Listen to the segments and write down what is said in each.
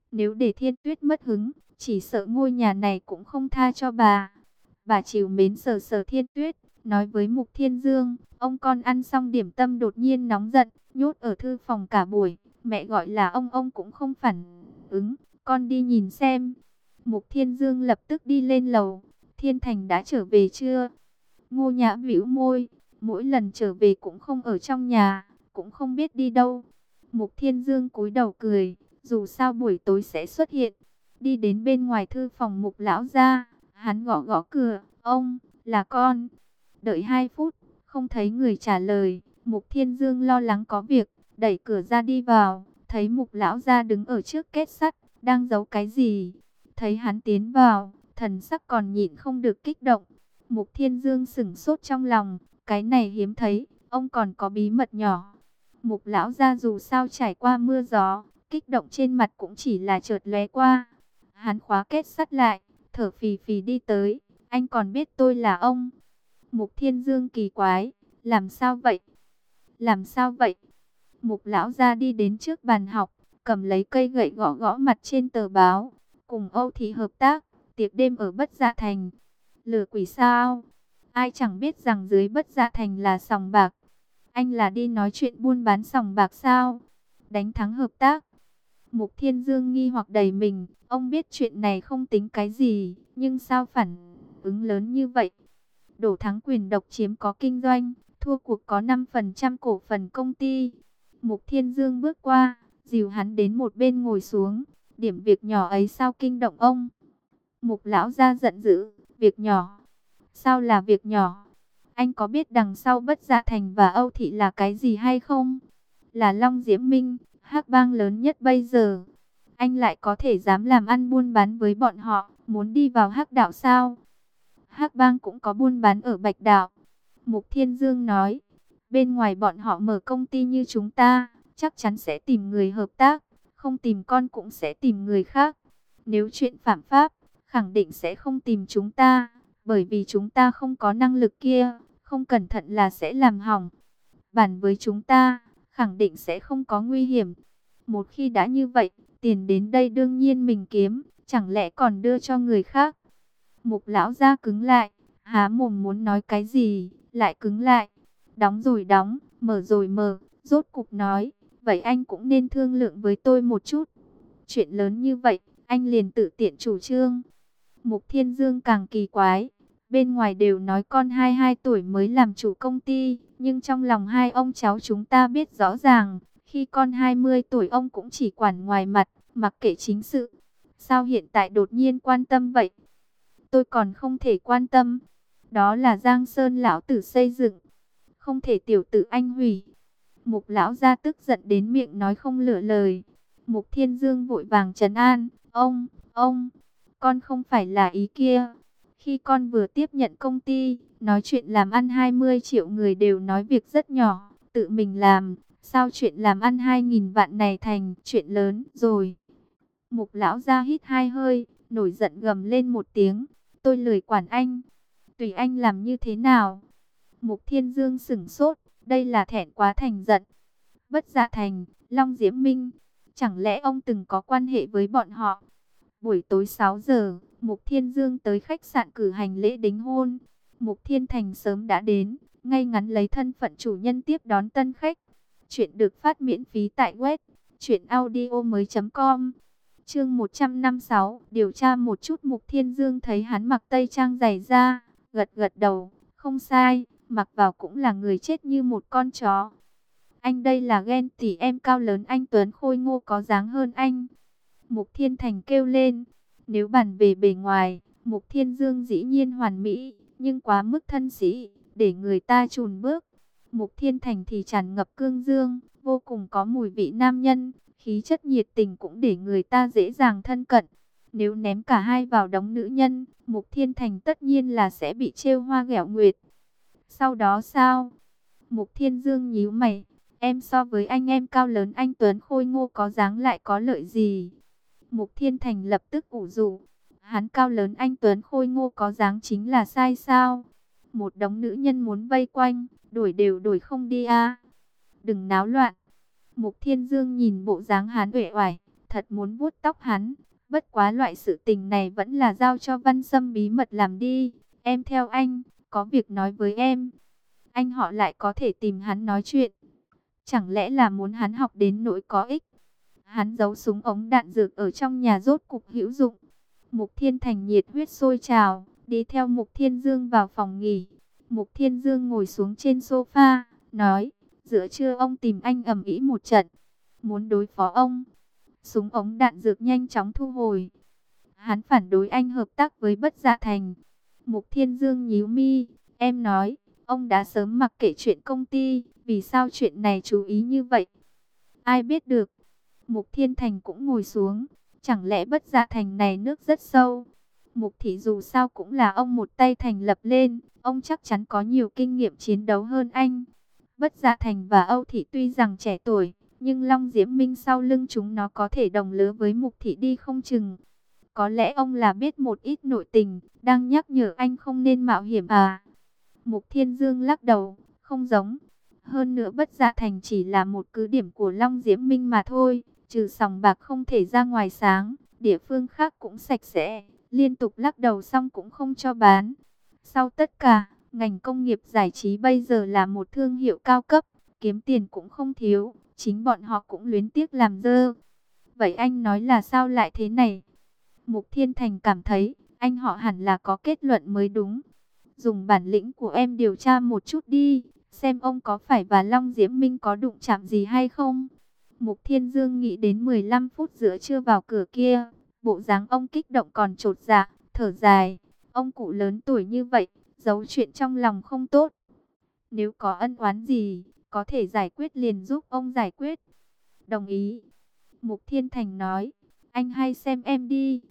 Nếu để Thiên Tuyết mất hứng, chỉ sợ ngôi nhà này cũng không tha cho bà. Bà trìu mến sờ sờ Thiên Tuyết, nói với Mục Thiên Dương, ông con ăn xong điểm tâm đột nhiên nóng giận, nhốt ở thư phòng cả buổi, mẹ gọi là ông cũng không phản ứng, con đi nhìn xem. Mục Thiên Dương lập tức đi lên lầu. Thiên Thành đã trở về chưa? Ngô Nhã bĩu môi, mỗi lần trở về cũng không ở trong nhà, cũng không biết đi đâu. Mục Thiên Dương cúi đầu cười, dù sao buổi tối sẽ xuất hiện. Đi đến bên ngoài thư phòng Mục lão gia, hắn gõ gõ cửa, ông, là con. Đợi 2 phút, không thấy người trả lời, Mục Thiên Dương lo lắng có việc, đẩy cửa ra đi vào, thấy Mục lão gia đứng ở trước kết sắt, đang giấu cái gì. Thấy hắn tiến vào, thần sắc còn nhịn không được kích động. Mục Thiên Dương sững sốt trong lòng, cái này hiếm thấy, ông còn có bí mật nhỏ. Mục lão gia dù sao trải qua mưa gió, kích động trên mặt cũng chỉ là chợt lóe qua. Hắn khóa kết sắt lại, thở phì phì đi tới, anh còn biết tôi là ông. Mục Thiên Dương kỳ quái, làm sao vậy? Làm sao vậy? Mục lão gia đi đến trước bàn học, cầm lấy cây gậy gõ gõ mặt trên tờ báo, cùng Âu Thị hợp tác, tiệc đêm ở Bất Dạ Thành. Lừa quỷ sao? Ai chẳng biết rằng dưới Bất Dạ Thành là sòng bạc. Anh là đi nói chuyện buôn bán sòng bạc sao? Đánh thắng hợp tác. Mục Thiên Dương nghi hoặc đầy mình, ông biết chuyện này không tính cái gì, nhưng sao phản ứng lớn như vậy? Đổ thắng quyền độc chiếm có kinh doanh, thua cuộc có 5% cổ phần công ty. Mục Thiên Dương bước qua, dìu hắn đến một bên ngồi xuống. Điểm việc nhỏ ấy sao kinh động ông? Mục lão gia giận dữ, việc nhỏ? Sao là việc nhỏ? Anh có biết đằng sau Bất Dạ Thành và Âu Thị là cái gì hay không? Là Long Diễm Minh, hắc bang lớn nhất bây giờ. Anh lại có thể dám làm ăn buôn bán với bọn họ, muốn đi vào hắc đạo sao? Hắc bang cũng có buôn bán ở Bạch Đạo. Mục Thiên Dương nói, bên ngoài bọn họ mở công ty như chúng ta, chắc chắn sẽ tìm người hợp tác, không tìm con cũng sẽ tìm người khác. Nếu chuyện phạm pháp, khẳng định sẽ không tìm chúng ta, bởi vì chúng ta không có năng lực kia, không cẩn thận là sẽ làm hỏng. Bàn với chúng ta, khẳng định sẽ không có nguy hiểm. Một khi đã như vậy, tiền đến đây đương nhiên mình kiếm, chẳng lẽ còn đưa cho người khác. Mục lão gia cứng lại, há mồm muốn nói cái gì, lại cứng lại. Đóng rồi đóng, mở rồi mở, rốt cục nói, vậy anh cũng nên thương lượng với tôi một chút. Chuyện lớn như vậy, anh liền tự tiện chủ trương. Mục Thiên Dương càng kỳ quái, bên ngoài đều nói con 22 tuổi mới làm chủ công ty, nhưng trong lòng hai ông cháu chúng ta biết rõ ràng, khi con 20 tuổi ông cũng chỉ quản ngoài mặt, mặc kệ chính sự. Sao hiện tại đột nhiên quan tâm vậy? Tôi còn không thể quan tâm. Đó là Giang Sơn lão tử xây dựng, không thể tiểu tử anh hủy. Mục lão gia tức giận đến miệng nói không lựa lời. Mục Thiên Dương vội vàng trấn an, ông, con không phải là ý kia. Khi con vừa tiếp nhận công ty, nói chuyện làm ăn 20 triệu người đều nói việc rất nhỏ, tự mình làm, sao chuyện làm ăn 2.000 vạn này thành chuyện lớn rồi. Mục lão gia hít 2 hơi, nổi giận gầm lên một tiếng, tôi lười quản anh, tùy anh làm như thế nào. Mục Thiên Dương sững sốt, đây là thẹn quá thành giận. Bất Dạ Thành, Long Diễm Minh, chẳng lẽ ông từng có quan hệ với bọn họ? Buổi tối 6 giờ, Mục Thiên Dương tới khách sạn cử hành lễ đính hôn. Mục Thiên Thành sớm đã đến, ngay ngắn lấy thân phận chủ nhân tiếp đón tân khách. Chuyện được phát miễn phí tại web truyệnaudiomoi.com. Chương 156, điều tra một chút. Mục Thiên Dương thấy hắn mặc tây trang dày da, gật gật đầu, không sai, mặc vào cũng là người chết như một con chó. Anh đây là ghen tỉ em cao lớn anh tuấn khôi ngô có dáng hơn anh. Mục Thiên Thành kêu lên. Nếu bàn về bề ngoài, Mục Thiên Dương dĩ nhiên hoàn mỹ, nhưng quá mức thân sĩ, để người ta chùn bước. Mục Thiên Thành thì tràn ngập cương dương, vô cùng có mùi vị nam nhân, khí chất nhiệt tình cũng để người ta dễ dàng thân cận. Nếu ném cả hai vào đống nữ nhân, Mục Thiên Thành tất nhiên là sẽ bị trêu hoa ghẹo nguyệt. Sau đó sao? Mục Thiên Dương nhíu mày. Em so với anh em cao lớn anh tuấn khôi ngô có dáng lại có lợi gì? Mục Thiên Thành lập tức ủ rũ. Hắn cao lớn anh tuấn khôi ngô có dáng chính là sai sao? Một đống nữ nhân muốn vây quanh, đuổi đều đuổi không đi à? Đừng náo loạn. Mục Thiên Dương nhìn bộ dáng hắn uể oải, thật muốn vuốt tóc hắn. Bất quá loại sự tình này vẫn là giao cho Văn Sâm bí mật làm đi. Em theo anh, có việc nói với em. Anh họ lại có thể tìm hắn nói chuyện. Chẳng lẽ là muốn hắn học đến nỗi có ích? Hắn giấu súng ống đạn dược ở trong nhà rốt cục hữu dụng. Mục Thiên Thành nhiệt huyết sôi trào, đi theo Mục Thiên Dương vào phòng nghỉ. Mục Thiên Dương ngồi xuống trên sofa, nói, giữa trưa ông tìm anh ầm ĩ một trận, muốn đối phó ông. Súng ống đạn dược nhanh chóng thu hồi. Hắn phản đối anh hợp tác với Bất Dạ Thành. Mục Thiên Dương nhíu mi, em nói, ông đã sớm mặc kệ chuyện công ty, vì sao chuyện này chú ý như vậy? Ai biết được. Mục Thiên Thành cũng ngồi xuống, chẳng lẽ Bất Dạ Thành này nước rất sâu? Mục Thị dù sao cũng là ông một tay thành lập lên, ông chắc chắn có nhiều kinh nghiệm chiến đấu hơn anh. Bất Dạ Thành và Âu Thị tuy rằng trẻ tuổi, nhưng Long Diễm Minh sau lưng chúng nó có thể đồng lứa với Mục Thị đi không chừng. Có lẽ ông là biết một ít nội tình, đang nhắc nhở anh không nên mạo hiểm à? Mục Thiên Dương lắc đầu, không giống. Hơn nữa Bất Dạ Thành chỉ là một cứ điểm của Long Diễm Minh mà thôi, trừ sòng bạc không thể ra ngoài sáng, địa phương khác cũng sạch sẽ, liên tục lắc đầu xong cũng không cho bán. Sau tất cả, ngành công nghiệp giải trí bây giờ là một thương hiệu cao cấp, kiếm tiền cũng không thiếu, chính bọn họ cũng luyến tiếc làm dơ. Vậy anh nói là sao lại thế này? Mục Thiên Thành cảm thấy, anh họ hẳn là có kết luận mới đúng. Dùng bản lĩnh của em điều tra một chút đi, xem ông có phải và Long Diễm Minh có đụng chạm gì hay không. Mục Thiên Dương nghĩ đến 15 phút giữa trưa vào cửa kia, bộ dáng ông kích động còn chột dạ, thở dài. Ông cụ lớn tuổi như vậy, giấu chuyện trong lòng không tốt. Nếu có ân oán gì, có thể giải quyết liền giúp ông giải quyết. Đồng ý. Mục Thiên Thành nói, anh hay xem em đi.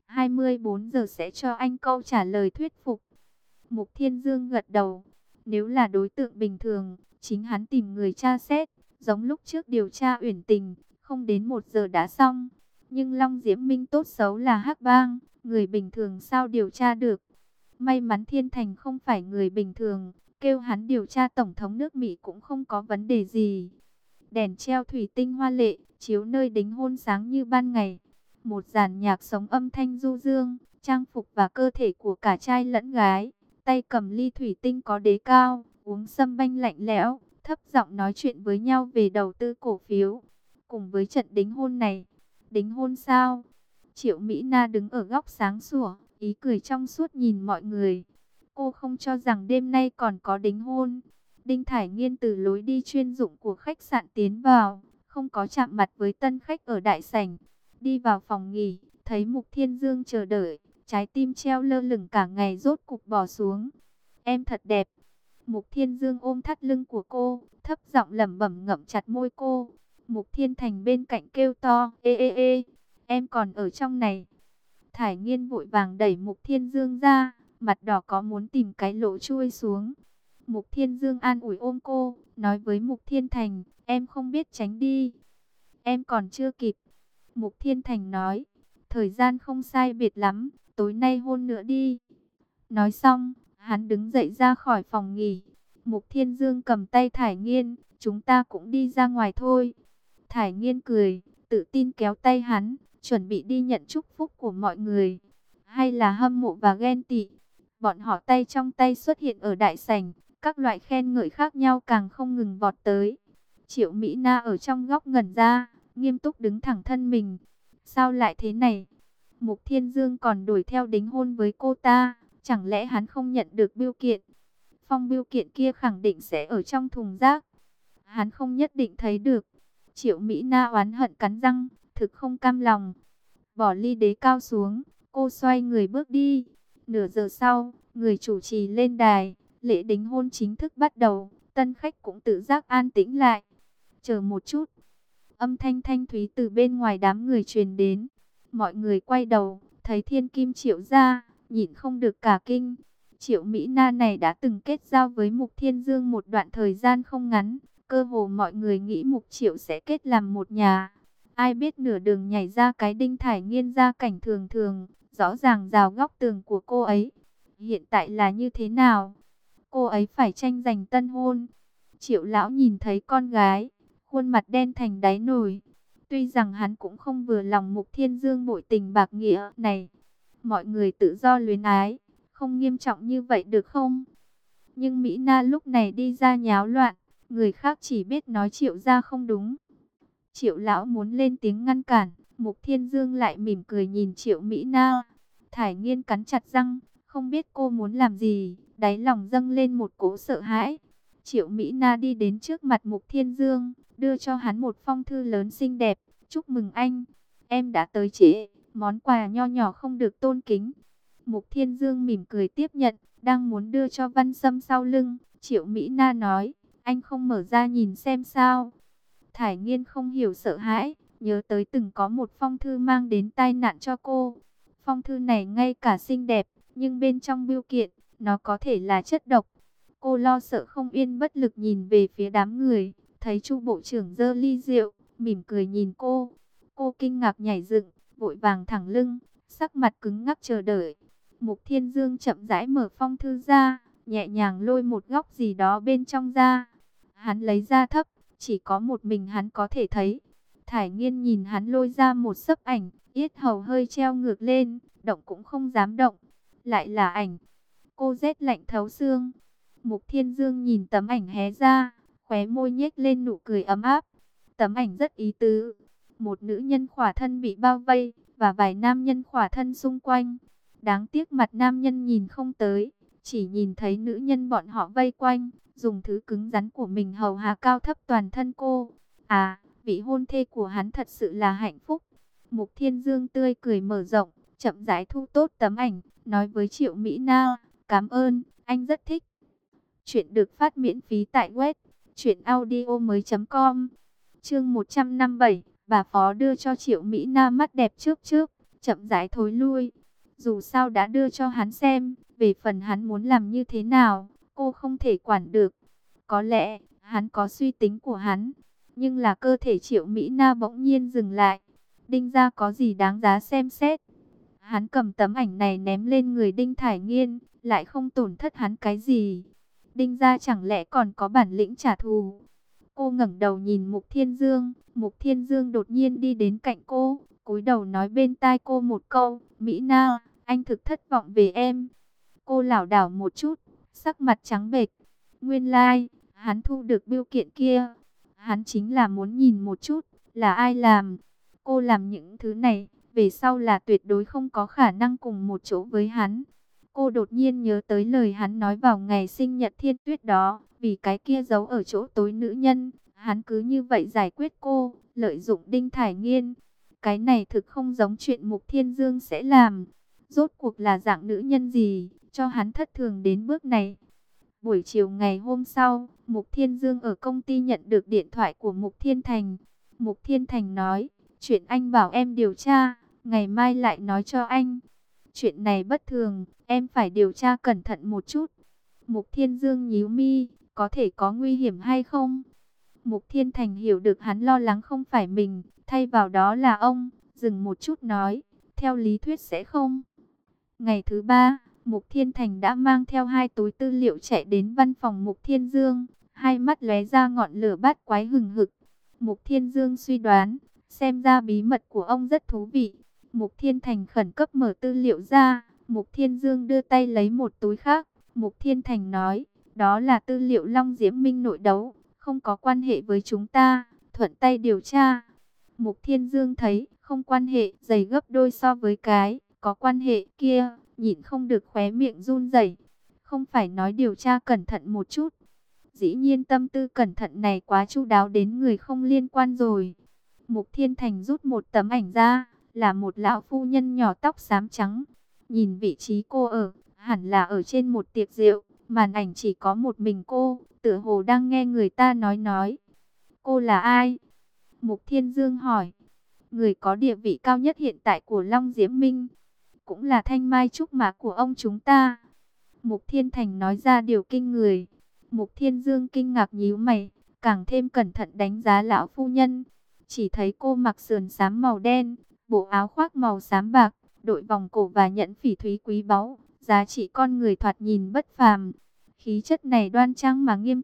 24 giờ sẽ cho anh câu trả lời thuyết phục. Mục Thiên Dương gật đầu. Nếu là đối tượng bình thường, chính hắn tìm người tra xét, giống lúc trước điều tra Uyển Tình, không đến 1 giờ đã xong. Nhưng Long Diễm Minh tốt xấu là hắc bang, người bình thường sao điều tra được? May mắn Thiên Thành không phải người bình thường, kêu hắn điều tra tổng thống nước Mỹ cũng không có vấn đề gì. Đèn treo thủy tinh hoa lệ, chiếu nơi đính hôn sáng như ban ngày. Một dàn nhạc sống âm thanh du dương, trang phục và cơ thể của cả trai lẫn gái. Tay cầm ly thủy tinh có đế cao, uống sâm banh lạnh lẽo, thấp giọng nói chuyện với nhau về đầu tư cổ phiếu. Cùng với trận đính hôn này, đính hôn sao? Triệu Mỹ Na đứng ở góc sáng sủa, ý cười trong suốt nhìn mọi người. Cô không cho rằng đêm nay còn có đính hôn. Đinh Thải Nghiên từ lối đi chuyên dụng của khách sạn tiến vào, không có chạm mặt với tân khách ở đại sảnh. Đi vào phòng nghỉ, thấy Mục Thiên Dương chờ đợi, trái tim treo lơ lửng cả ngày rốt cục bỏ xuống. Em thật đẹp. Mục Thiên Dương ôm thắt lưng của cô, thấp giọng lẩm bẩm ngậm chặt môi cô. Mục Thiên Thành bên cạnh kêu to, ê ê ê, em còn ở trong này. Thải Nghiên vội vàng đẩy Mục Thiên Dương ra, mặt đỏ có muốn tìm cái lỗ chui xuống. Mục Thiên Dương an ủi ôm cô, nói với Mục Thiên Thành, em không biết tránh đi. Em còn chưa kịp. Mục Thiên Thành nói, thời gian không sai biệt lắm, tối nay hôn nữa đi. Nói xong, hắn đứng dậy ra khỏi phòng nghỉ. Mục Thiên Dương cầm tay Thải Nghiên, chúng ta cũng đi ra ngoài thôi. Thải Nghiên cười, tự tin kéo tay hắn, chuẩn bị đi nhận chúc phúc của mọi người. Hay là hâm mộ và ghen tị. Bọn họ tay trong tay xuất hiện ở đại sảnh, các loại khen ngợi khác nhau càng không ngừng vọt tới. Triệu Mỹ Na ở trong góc ngẩn ra, nghiêm túc đứng thẳng thân mình. Sao lại thế này? Mục Thiên Dương còn đuổi theo đính hôn với cô ta, chẳng lẽ hắn không nhận được bưu kiện? Phong bưu kiện kia khẳng định sẽ ở trong thùng rác. Hắn không nhất định thấy được. Triệu Mỹ Na oán hận cắn răng, thực không cam lòng. Bỏ ly đế cao xuống, cô xoay người bước đi. Nửa giờ sau, người chủ trì lên đài, lễ đính hôn chính thức bắt đầu. Tân khách cũng tự giác an tĩnh lại. Chờ một chút. Âm thanh thanh thúy từ bên ngoài đám người truyền đến. Mọi người quay đầu, thấy Thiên Kim Triệu gia, nhịn không được cả kinh. Triệu Mỹ Na này đã từng kết giao với Mục Thiên Dương một đoạn thời gian không ngắn. Cơ hồ mọi người nghĩ Mục Triệu sẽ kết làm một nhà. Ai biết nửa đường nhảy ra cái Đinh Thải Nghiên gia cảnh thường thường, rõ ràng rào góc tường của cô ấy. Hiện tại là như thế nào? Cô ấy phải tranh giành tân hôn. Triệu lão nhìn thấy con gái, khuôn mặt đen thành đáy nồi. Tuy rằng hắn cũng không vừa lòng Mục Thiên Dương bội tình bạc nghĩa này. Mọi người tự do luyến ái, không nghiêm trọng như vậy được không? Nhưng Mỹ Na lúc này đi ra nháo loạn, người khác chỉ biết nói Triệu gia không đúng. Triệu lão muốn lên tiếng ngăn cản, Mục Thiên Dương lại mỉm cười nhìn Triệu Mỹ Na. Thải Nghiên cắn chặt răng, không biết cô muốn làm gì, đáy lòng dâng lên một cỗ sợ hãi. Triệu Mỹ Na đi đến trước mặt Mục Thiên Dương, đưa cho hắn một phong thư lớn xinh đẹp. Chúc mừng anh, em đã tới trễ, món quà nho nhỏ không được tôn kính. Mục Thiên Dương mỉm cười tiếp nhận, đang muốn đưa cho Văn Sâm sau lưng. Triệu Mỹ Na nói, anh không mở ra nhìn xem sao. Thải Nghiên không hiểu sợ hãi, nhớ tới từng có một phong thư mang đến tai nạn cho cô. Phong thư này ngay cả xinh đẹp, nhưng bên trong bưu kiện, nó có thể là chất độc. Cô lo sợ không yên, bất lực nhìn về phía đám người, thấy Chu bộ trưởng giơ ly rượu, mỉm cười nhìn cô. Cô kinh ngạc nhảy dựng, vội vàng thẳng lưng, sắc mặt cứng ngắc chờ đợi. Mục Thiên Dương chậm rãi mở phong thư ra, nhẹ nhàng lôi một góc gì đó bên trong ra. Hắn lấy ra thấp, chỉ có một mình hắn có thể thấy. Thải Nghiên nhìn hắn lôi ra một xấp ảnh, yết hầu hơi treo ngược lên, động cũng không dám động. Lại là ảnh. Cô rét lạnh thấu xương. Mục Thiên Dương nhìn tấm ảnh hé ra, khóe môi nhếch lên nụ cười ấm áp. Tấm ảnh rất ý tứ. Một nữ nhân khỏa thân bị bao vây, và vài nam nhân khỏa thân xung quanh. Đáng tiếc mặt nam nhân nhìn không tới, chỉ nhìn thấy nữ nhân bọn họ vây quanh, dùng thứ cứng rắn của mình hầu hạ cao thấp toàn thân cô. À, vị hôn thê của hắn thật sự là hạnh phúc. Mục Thiên Dương tươi cười mở rộng, chậm rãi thu tốt tấm ảnh, nói với Triệu Mỹ Na, cảm ơn, anh rất thích. Chuyện được phát miễn phí tại web truyệnaudiomoi.com. Chương 157, bà phó đưa cho Triệu Mỹ Na mắt đẹp trước trước, chậm rãi thối lui. Dù sao đã đưa cho hắn xem, về phần hắn muốn làm như thế nào, cô không thể quản được. Có lẽ, hắn có suy tính của hắn, nhưng là cơ thể Triệu Mỹ Na bỗng nhiên dừng lại. Đinh gia có gì đáng giá xem xét? Hắn cầm tấm ảnh này ném lên người Đinh Thải Nghiên, lại không tổn thất hắn cái gì. Đinh gia chẳng lẽ còn có bản lĩnh trả thù? Cô ngẩng đầu nhìn Mục Thiên Dương, Mục Thiên Dương đột nhiên đi đến cạnh cô, cúi đầu nói bên tai cô một câu, Mỹ Na, anh thực thất vọng về em. Cô lảo đảo một chút, sắc mặt trắng bệch. Nguyên lai, hắn thu được bưu kiện kia. Hắn chính là muốn nhìn một chút, là ai làm. Cô làm những thứ này, về sau là tuyệt đối không có khả năng cùng một chỗ với hắn. Cô đột nhiên nhớ tới lời hắn nói vào ngày sinh nhật Thiên Tuyết đó, vì cái kia giấu ở chỗ tối nữ nhân, hắn cứ như vậy giải quyết cô, lợi dụng Đinh Thải Nghiên. Cái này thực không giống chuyện Mục Thiên Dương sẽ làm. Rốt cuộc là dạng nữ nhân gì, cho hắn thất thường đến bước này. Buổi chiều ngày hôm sau, Mục Thiên Dương ở công ty nhận được điện thoại của Mục Thiên Thành. Mục Thiên Thành nói, chuyện anh bảo em điều tra, ngày mai lại nói cho anh. Chuyện này bất thường, em phải điều tra cẩn thận một chút. Mục Thiên Dương nhíu mi, có thể có nguy hiểm hay không? Mục Thiên Thành hiểu được hắn lo lắng không phải mình, thay vào đó là ông, dừng một chút nói, theo lý thuyết sẽ không. Ngày thứ ba, Mục Thiên Thành đã mang theo 2 túi tư liệu chạy đến văn phòng Mục Thiên Dương, hai mắt lóe ra ngọn lửa bát quái hừng hực. Mục Thiên Dương suy đoán, xem ra bí mật của ông rất thú vị. Mục Thiên Thành khẩn cấp mở tư liệu ra, Mục Thiên Dương đưa tay lấy một túi khác. Mục Thiên Thành nói, đó là tư liệu Long Diễm Minh nội đấu, không có quan hệ với chúng ta, thuận tay điều tra. Mục Thiên Dương thấy, không quan hệ, dày gấp đôi so với cái, có quan hệ kia, nhịn không được khóe miệng run rẩy. Không phải nói điều tra cẩn thận một chút. Dĩ nhiên tâm tư cẩn thận này quá chu đáo đến người không liên quan rồi. Mục Thiên Thành rút một tấm ảnh ra, là một lão phu nhân nhỏ tóc xám trắng. Nhìn vị trí cô ở, hẳn là ở trên một tiệc rượu, màn ảnh chỉ có một mình cô, tựa hồ đang nghe người ta nói. Cô là ai? Mục Thiên Dương hỏi. Người có địa vị cao nhất hiện tại của Long Diễm Minh, cũng là thanh mai trúc mã của ông chúng ta. Mục Thiên Thành nói ra điều kinh người. Mục Thiên Dương kinh ngạc nhíu mày, càng thêm cẩn thận đánh giá lão phu nhân. Chỉ thấy cô mặc sườn xám màu đen, bộ áo khoác màu xám bạc, đội vòng cổ và nhẫn phỉ thúy quý báu, giá trị con người thoạt nhìn bất phàm. Khí chất này đoan trang mà nghiêm túc,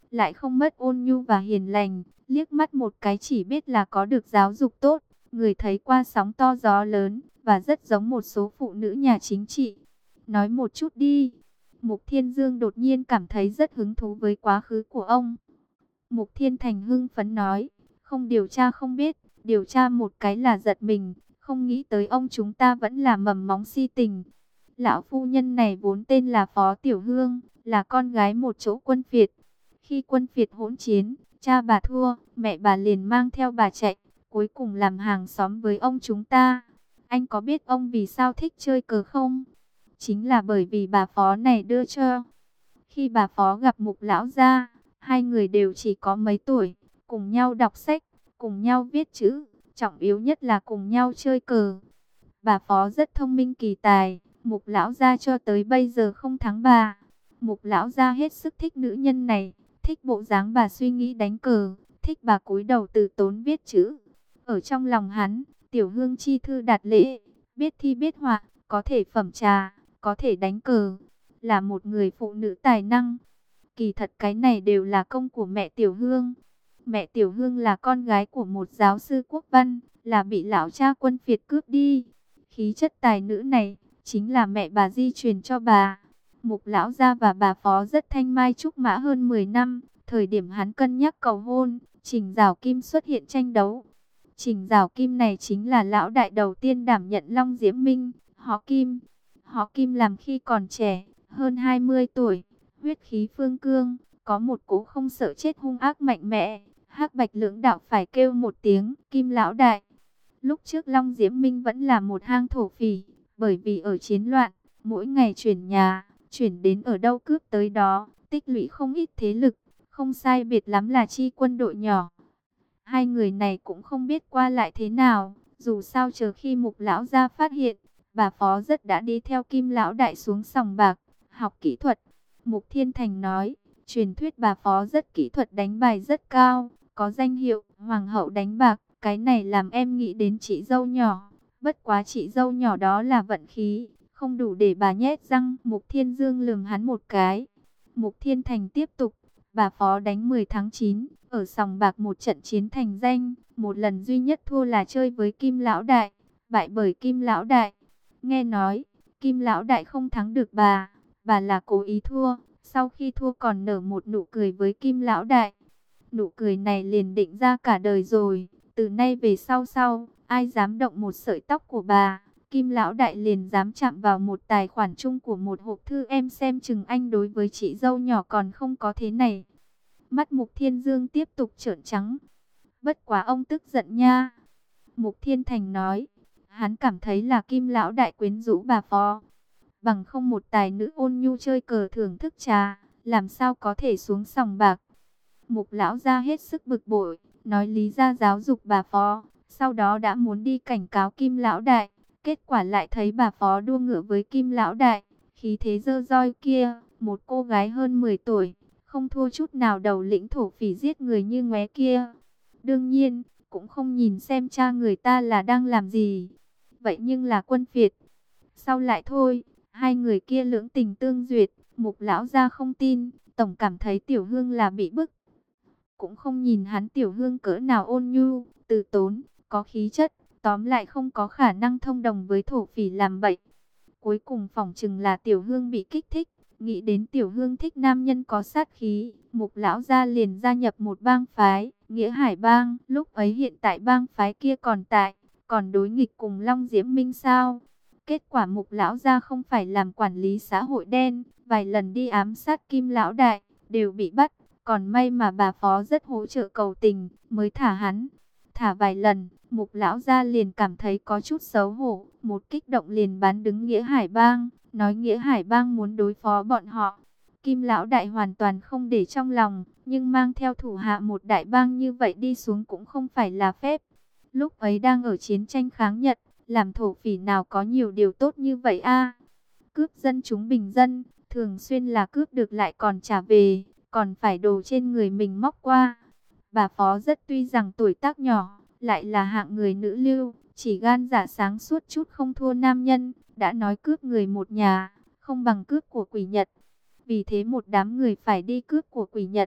lại không mất ôn nhu và hiền lành, liếc mắt một cái chỉ biết là có được giáo dục tốt, người thấy qua sóng to gió lớn, và rất giống một số phụ nữ nhà chính trị. Nói một chút đi. Mục Thiên Dương đột nhiên cảm thấy rất hứng thú với quá khứ của ông. Mục Thiên Thành hưng phấn nói, không điều tra không biết, điều tra một cái là giật mình, không nghĩ tới ông chúng ta vẫn là mầm móng si tình. Lão phu nhân này vốn tên là Phó Tiểu Hương, là con gái một chỗ quân phiệt. Khi quân phiệt hỗn chiến, cha bà thua, mẹ bà liền mang theo bà chạy, cuối cùng làm hàng xóm với ông chúng ta. Anh có biết ông vì sao thích chơi cờ không? Chính là bởi vì bà Phó này đưa cho. Khi bà Phó gặp Mục lão gia, hai người đều chỉ có mấy tuổi, cùng nhau đọc sách, cùng nhau viết chữ, trọng yếu nhất là cùng nhau chơi cờ. Bà Phó rất thông minh kỳ tài, Mục lão gia cho tới bây giờ không thắng bà. Mục lão gia hết sức thích nữ nhân này, thích bộ dáng bà suy nghĩ đánh cờ, thích bà cúi đầu từ tốn viết chữ. Ở trong lòng hắn, Tiểu Hương chi thư đạt lễ, biết thi biết họa, có thể phẩm trà, có thể đánh cờ, là một người phụ nữ tài năng. Kỳ thật cái này đều là công của mẹ Tiểu Hương. Mẹ Tiểu Hương là con gái của một giáo sư quốc văn, là bị lão cha quân phiệt cướp đi. Khí chất tài nữ này chính là mẹ bà di truyền cho bà. Mục lão gia và bà Phó rất thanh mai trúc mã hơn 10 năm. Thời điểm hắn cân nhắc cầu hôn, Trình Giảo Kim xuất hiện tranh đấu. Trình Giảo Kim này chính là lão đại đầu tiên đảm nhận Long Diễm Minh, họ Kim. Họ Kim làm khi còn trẻ, hơn 20 tuổi, huyết khí phương cương, có một cố không sợ chết hung ác mạnh mẽ. Hắc Bạch lưỡng đạo phải kêu một tiếng Kim lão đại. Lúc trước Long Diễm Minh vẫn là một hang thổ phỉ, bởi vì ở chiến loạn, mỗi ngày chuyển nhà, chuyển đến ở đâu cướp tới đó, tích lũy không ít thế lực, không sai biệt lắm là chi quân đội nhỏ. Hai người này cũng không biết qua lại thế nào, dù sao chờ khi Mục lão gia phát hiện, bà Phó rất đã đi theo Kim lão đại xuống sòng bạc, học kỹ thuật. Mục Thiên Thành nói, truyền thuyết bà Phó rất kỹ thuật đánh bài rất cao, có danh hiệu Hoàng hậu đánh bạc. Cái này làm em nghĩ đến chị dâu nhỏ. Bất quá chị dâu nhỏ đó là vận khí, không đủ để bà nhét răng. Mục Thiên Dương lườm hắn một cái. Mục Thiên Thành tiếp tục, bà Phó đánh 10 tháng 9, ở sòng bạc một trận chiến thành danh. Một lần duy nhất thua là chơi với Kim lão đại, bại bởi Kim lão đại. Nghe nói, Kim lão đại không thắng được bà là cố ý thua. Sau khi thua còn nở một nụ cười với Kim lão đại. Nụ cười này liền định ra cả đời rồi. Từ nay về sau, ai dám động một sợi tóc của bà, Kim lão đại liền dám chạm vào một tài khoản chung của một hộp thư. Em xem chừng anh đối với chị dâu nhỏ còn không có thế này. Mắt Mục Thiên Dương tiếp tục trợn trắng. Bất quá ông tức giận nha. Mục Thiên Thành nói, hắn cảm thấy là Kim lão đại quyến rũ bà Phó. Bằng không một tài nữ ôn nhu chơi cờ thưởng thức trà, làm sao có thể xuống sòng bạc. Mục lão gia hết sức bực bội, nói lý ra giáo dục bà Phó, sau đó đã muốn đi cảnh cáo Kim lão đại, kết quả lại thấy bà Phó đua ngựa với Kim lão đại, khí thế dơ roi kia, một cô gái hơn 10 tuổi, không thua chút nào đầu lĩnh thổ phỉ giết người như ngoé kia. Đương nhiên, cũng không nhìn xem cha người ta là đang làm gì, vậy nhưng là quân phiệt. Sau lại thôi, hai người kia lưỡng tình tương duyệt, Mục lão gia không tin, tổng cảm thấy Tiểu Hương là bị bức. Cũng không nhìn hắn Tiểu Hương cỡ nào ôn nhu, từ tốn, có khí chất, tóm lại không có khả năng thông đồng với thổ phỉ làm bậy. Cuối cùng phỏng chừng là Tiểu Hương bị kích thích, nghĩ đến Tiểu Hương thích nam nhân có sát khí, Mục lão gia liền gia nhập một bang phái, Nghĩa Hải bang. Lúc ấy hiện tại bang phái kia còn tại, còn đối nghịch cùng Long Diễm Minh sao? Kết quả Mục lão gia không phải làm quản lý xã hội đen, vài lần đi ám sát Kim lão đại, đều bị bắt. Còn may mà bà Phó rất hỗ trợ cầu tình, mới thả hắn. Thả vài lần, Mục lão gia liền cảm thấy có chút xấu hổ, một kích động liền bán đứng Nghĩa Hải bang, nói Nghĩa Hải bang muốn đối phó bọn họ. Kim lão đại hoàn toàn không để trong lòng, nhưng mang theo thủ hạ một đại bang như vậy đi xuống cũng không phải là phép. Lúc ấy đang ở chiến tranh kháng Nhật, làm thổ phỉ nào có nhiều điều tốt như vậy a? Cướp dân chúng bình dân, thường xuyên là cướp được lại còn trả về, còn phải đồ trên người mình móc qua. Bà Phó rất tuy rằng tuổi tác nhỏ, lại là hạng người nữ lưu, chỉ gan dạ sáng suốt chút không thua nam nhân, đã nói cướp người một nhà, không bằng cướp của quỷ Nhật. Vì thế một đám người phải đi cướp của quỷ Nhật.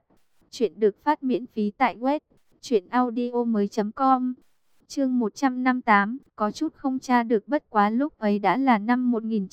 Chuyện được phát miễn phí tại web truyệnaudiomoi.com. Chương 158, có chút không tra được, bất quá lúc ấy đã là năm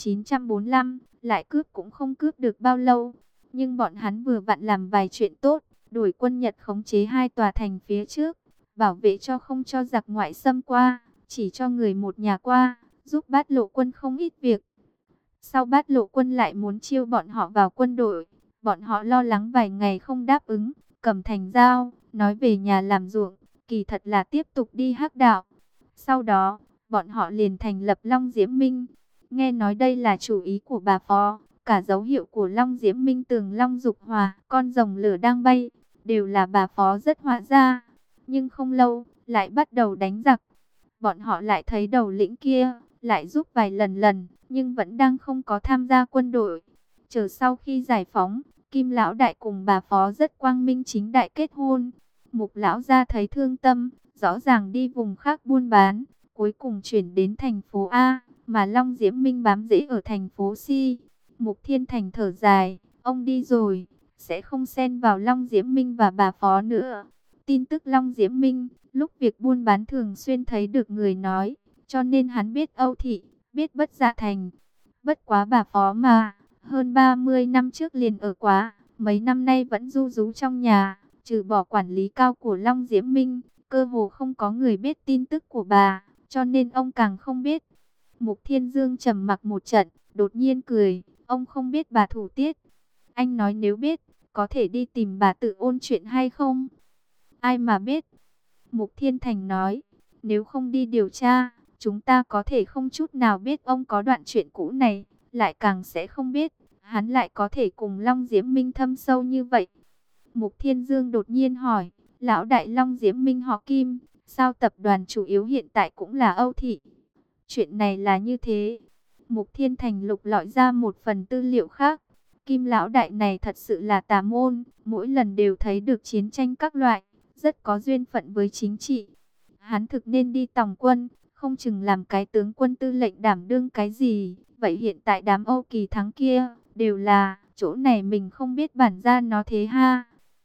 1945, lại cướp cũng không cướp được bao lâu. Nhưng bọn hắn vừa vặn làm vài chuyện tốt, đuổi quân Nhật khống chế 2 tòa thành phía trước, bảo vệ cho không cho giặc ngoại xâm qua, chỉ cho người một nhà qua, giúp Bát Lộ quân không ít việc. Sau Bát Lộ quân lại muốn chiêu bọn họ vào quân đội, bọn họ lo lắng vài ngày không đáp ứng, cầm thành dao, nói về nhà làm ruộng, kỳ thật là tiếp tục đi hắc đạo. Sau đó, bọn họ liền thành lập Long Diễm Minh. Nghe nói đây là chủ ý của bà Phó, cả dấu hiệu của Long Diễm Minh, tường long dục hòa, con rồng lửa đang bay, đều là bà Phó rất họa ra. Nhưng không lâu, lại bắt đầu đánh giặc. Bọn họ lại thấy đầu lĩnh kia, lại giúp vài lần, nhưng vẫn đang không có tham gia quân đội. Chờ sau khi giải phóng, Kim Lão Đại cùng bà Phó rất quang minh chính đại kết hôn. Mục Lão gia thấy thương tâm, rõ ràng đi vùng khác buôn bán, cuối cùng chuyển đến thành phố A, mà Long Diễm Minh bám rễ ở thành phố C. Mục Thiên Thành thở dài, ông đi rồi, sẽ không xen vào Long Diễm Minh và bà Phó nữa. Tin tức Long Diễm Minh, lúc việc buôn bán thường xuyên thấy được người nói, cho nên hắn biết Âu Thị, biết Bất Dạ Thành. Bất quá bà Phó mà, hơn 30 năm trước liền ở quá, mấy năm nay vẫn ru rú trong nhà, trừ bỏ quản lý cao của Long Diễm Minh, cơ hồ không có người biết tin tức của bà, cho nên ông càng không biết. Mục Thiên Dương trầm mặc một trận, đột nhiên cười, ông không biết bà thủ tiết. Anh nói nếu biết, có thể đi tìm bà tự ôn chuyện hay không? Ai mà biết? Mục Thiên Thành nói, nếu không đi điều tra, chúng ta có thể không chút nào biết ông có đoạn chuyện cũ này, lại càng sẽ không biết, hắn lại có thể cùng Long Diễm Minh thâm sâu như vậy. Mục Thiên Dương đột nhiên hỏi, lão đại Long Diễm Minh họ Kim, sao tập đoàn chủ yếu hiện tại cũng là Âu Thị? Chuyện này là như thế. Mục Thiên Thành lục lọi ra một phần tư liệu khác. Kim lão đại này thật sự là tà môn, mỗi lần đều thấy được chiến tranh các loại, rất có duyên phận với chính trị. Hắn thực nên đi tòng quân, không chừng làm cái tướng quân tư lệnh đảm đương cái gì. Vậy hiện tại đám Âu Kỳ Thắng kia, đều là, chỗ này mình không biết bản ra nó thế ha.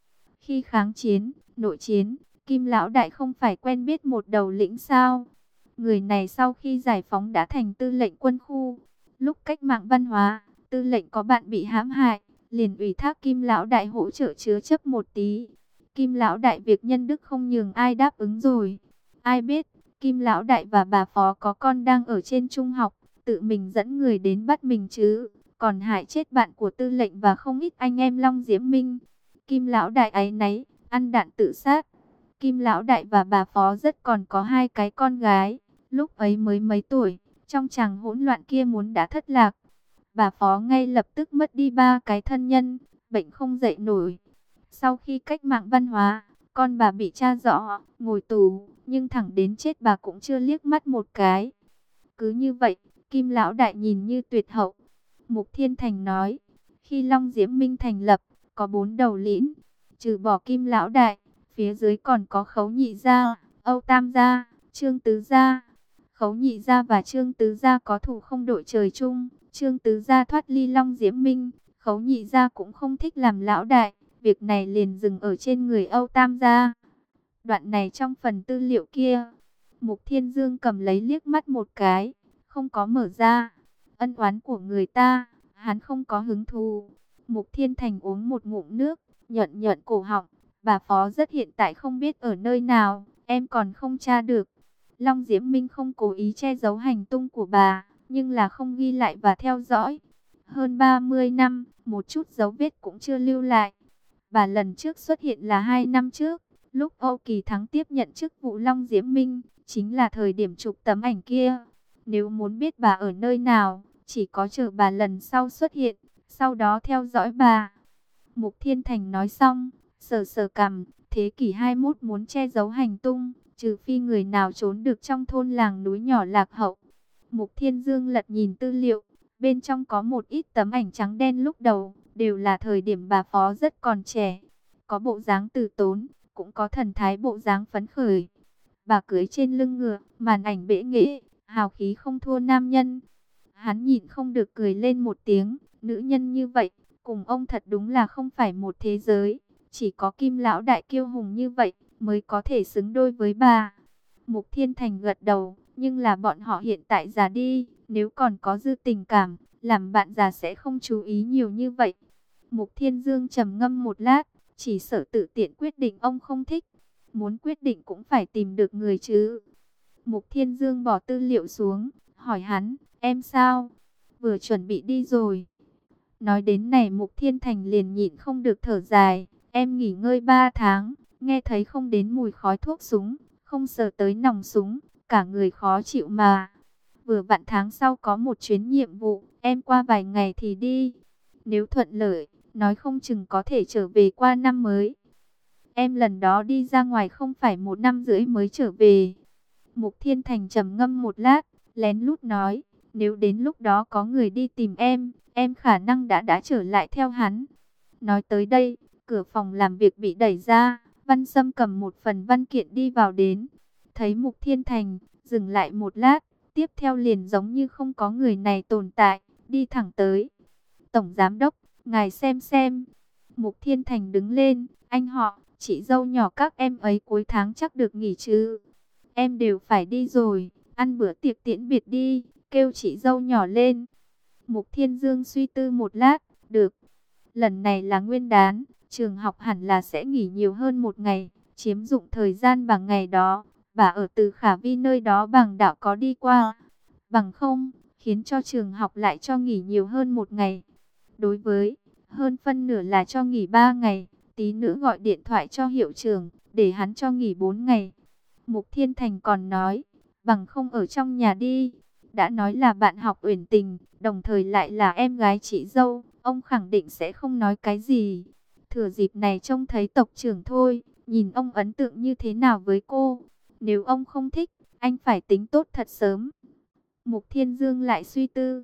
Khi kháng chiến, nội chiến, Kim lão đại không phải quen biết một đầu lĩnh sao? Người này sau khi giải phóng đã thành tư lệnh quân khu. Lúc cách mạng văn hóa, tư lệnh có bạn bị hãm hại, liền ủy thác Kim lão đại hỗ trợ chứa chấp một tí. Kim lão đại việc nhân đức không nhường ai đáp ứng rồi. Ai biết, Kim lão đại và bà Phó có con đang ở trên trung học, tự mình dẫn người đến bắt mình chứ, còn hại chết bạn của tư lệnh và không ít anh em Long Diễm Minh. Kim lão đại áy náy, ăn đạn tự sát. Kim lão đại và bà Phó rất còn có 2 cái con gái, lúc ấy mới mấy tuổi, trong chàng hỗn loạn kia muốn đã thất lạc. Bà Phó ngay lập tức mất đi 3 cái thân nhân, bệnh không dậy nổi. Sau khi cách mạng văn hóa, con bà bị tra rõ, ngồi tù, nhưng thẳng đến chết bà cũng chưa liếc mắt một cái. Cứ như vậy, Kim lão đại nhìn như tuyệt hậu. Mục Thiên Thành nói, khi Long Diễm Minh thành lập, có 4 đầu lĩnh, trừ bỏ Kim lão đại, phía dưới còn có Khấu Nhị gia, Âu Tam gia, Trương Tứ gia. Khấu Nhị gia và Trương Tứ gia có thù không đội trời chung, Trương Tứ gia thoát ly Long Diễm Minh, Khấu Nhị gia cũng không thích làm lão đại, việc này liền dừng ở trên người Âu Tam gia. Đoạn này trong phần tư liệu kia, Mục Thiên Dương cầm lấy liếc mắt một cái, không có mở ra. Ân oán của người ta, hắn không có hứng thú. Mục Thiên Thành uống một ngụm nước, nhợn cổ họng. Bà Phó rất hiện tại không biết ở nơi nào, em còn không tra được. Long Diễm Minh không cố ý che giấu hành tung của bà, nhưng là không ghi lại và theo dõi. Hơn 30 năm, một chút dấu vết cũng chưa lưu lại. Bà lần trước xuất hiện là 2 năm trước, lúc Âu Kỳ Thắng tiếp nhận chức vụ Long Diễm Minh, chính là thời điểm chụp tấm ảnh kia. Nếu muốn biết bà ở nơi nào, chỉ có chờ bà lần sau xuất hiện, sau đó theo dõi bà. Mục Thiên Thành nói xong, sờ cằm, thế kỷ 21 muốn che giấu hành tung, trừ phi người nào trốn được trong thôn làng núi nhỏ lạc hậu. Mục Thiên Dương lật nhìn tư liệu, bên trong có một ít tấm ảnh trắng đen lúc đầu, đều là thời điểm bà Phó rất còn trẻ. Có bộ dáng từ tốn, cũng có thần thái bộ dáng phấn khởi. Bà cưỡi trên lưng ngựa, màn ảnh bệ nghệ, hào khí không thua nam nhân. Hắn nhịn không được cười lên một tiếng, nữ nhân như vậy, cùng ông thật đúng là không phải một thế giới. Chỉ có Kim lão đại kiêu hùng như vậy mới có thể xứng đôi với bà. Mục Thiên Thành gật đầu, nhưng là bọn họ hiện tại già đi, nếu còn có dư tình cảm, làm bạn già sẽ không chú ý nhiều như vậy. Mục Thiên Dương trầm ngâm một lát, chỉ sợ tự tiện quyết định ông không thích. Muốn quyết định cũng phải tìm được người chứ. Mục Thiên Dương bỏ tư liệu xuống, hỏi hắn, em sao? Vừa chuẩn bị đi rồi. Nói đến này Mục Thiên Thành liền nhịn không được thở dài. Em nghỉ ngơi 3 tháng, nghe thấy không đến mùi khói thuốc súng, không sờ tới nòng súng, cả người khó chịu mà. Vừa vặn tháng sau có một chuyến nhiệm vụ, em qua vài ngày thì đi. Nếu thuận lợi, nói không chừng có thể trở về qua năm mới. Em lần đó đi ra ngoài không phải 1 năm rưỡi mới trở về. Mục Thiên Thành trầm ngâm một lát, lén lút nói, nếu đến lúc đó có người đi tìm em khả năng đã trở lại theo hắn. Nói tới đây, cửa phòng làm việc bị đẩy ra, Văn Sâm cầm một phần văn kiện đi vào đến. Thấy Mục Thiên Thành, dừng lại một lát, tiếp theo liền giống như không có người này tồn tại, đi thẳng tới. Tổng Giám Đốc, ngài xem. Mục Thiên Thành đứng lên, anh họ, chị dâu nhỏ các em ấy cuối tháng chắc được nghỉ chứ. Em đều phải đi rồi, ăn bữa tiệc tiễn biệt đi, kêu chị dâu nhỏ lên. Mục Thiên Dương suy tư một lát, được. Lần này là nguyên đán, trường học hẳn là sẽ nghỉ nhiều hơn 1 ngày, chiếm dụng thời gian bằng ngày đó. Bà ở Từ Khả Vi nơi đó bằng đạo có đi qua. Bằng không, khiến cho trường học lại cho nghỉ nhiều hơn 1 ngày. Đối với, hơn phân nửa là cho nghỉ 3 ngày, tí nữa gọi điện thoại cho hiệu trưởng, để hắn cho nghỉ 4 ngày. Mục Thiên Thành còn nói, bằng không ở trong nhà đi. Đã nói là bạn học Uyển Tình, đồng thời lại là em gái chị dâu, ông khẳng định sẽ không nói cái gì. Thừa dịp này trông thấy tộc trưởng thôi, nhìn ông ấn tượng như thế nào với cô. Nếu ông không thích, anh phải tính tốt thật sớm. Mục Thiên Dương lại suy tư,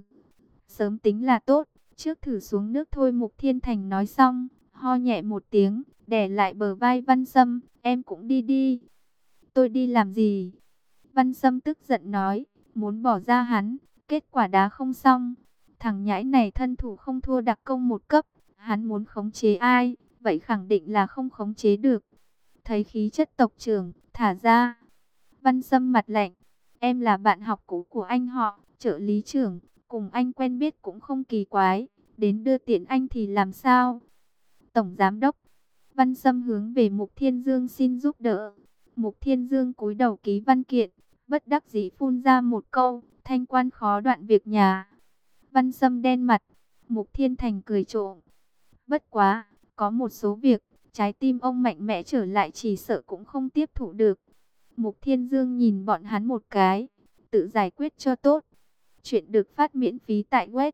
sớm tính là tốt, trước thử xuống nước thôi. Mục Thiên Thành nói xong, ho nhẹ một tiếng, đè lại bờ vai Văn Sâm, em cũng đi đi. Tôi đi làm gì? Văn Sâm tức giận nói, muốn bỏ ra hắn, kết quả đá không xong. Thằng nhãi này thân thủ không thua đặc công 1 cấp, hắn muốn khống chế ai, vậy khẳng định là không khống chế được. Thấy khí chất tộc trưởng, thả ra. Văn Sâm mặt lạnh, em là bạn học cũ của anh họ, trợ lý trưởng, cùng anh quen biết cũng không kỳ quái, đến đưa tiện anh thì làm sao? Tổng Giám Đốc, Văn Sâm hướng về Mục Thiên Dương xin giúp đỡ. Mục Thiên Dương cúi đầu ký văn kiện, bất đắc dĩ phun ra một câu, thanh quan khó đoạn việc nhà. Văn Sâm đen mặt, Mục Thiên Thành cười trộm. Bất quá, có một số việc, trái tim ông mạnh mẽ trở lại chỉ sợ cũng không tiếp thụ được. Mục Thiên Dương nhìn bọn hắn một cái, tự giải quyết cho tốt. Chuyện được phát miễn phí tại web